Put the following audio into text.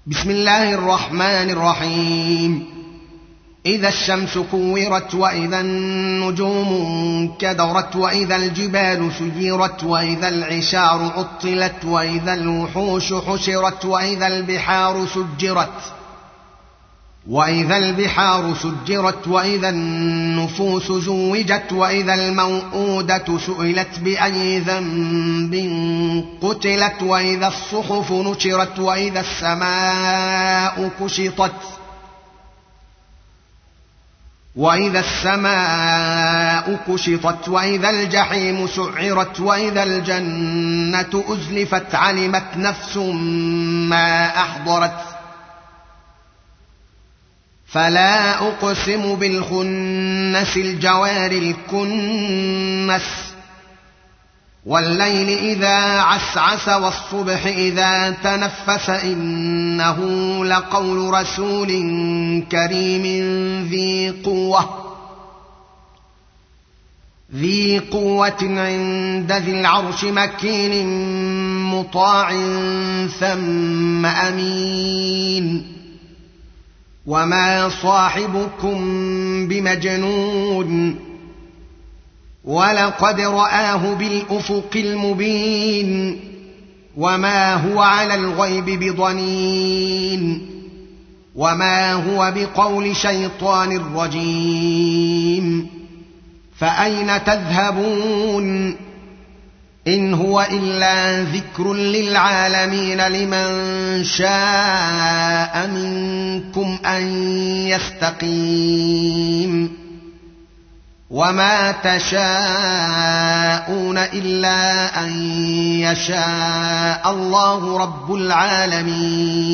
بسم الله الرحمن الرحيم. إذا الشمس كورت وإذا النجوم انكدرت وإذا الجبال سيرت وإذا العشار عطلت وإذا الوحوش حشرت وإذا البحار سجرت وإذا النفوس زوجت وإذا الموءودة سئلت بأي ذنب قتلت وإذا الصحف نشرت وإذا السماء كشطت وإذا الجحيم سعرت وإذا الجنة أزلفت علمت نفس ما أحضرت. فلا أقسم بالخنس الجوار الكنس والليل إذا عسعس والصبح إذا تنفس إنه لقول رسول كريم ذي قوة عند ذي العرش مكين مطاع ثم أمين. وما صاحبكم بمجنون ولقد رآه بالأفق المبين وما هو على الغيب بضنين وما هو بقول شيطان رجيم. فأين تذهبون إن هو إلا ذكر للعالمين لمن شاء منكم أن يستقيم. وما تشاءون إلا أن يشاء الله رب العالمين.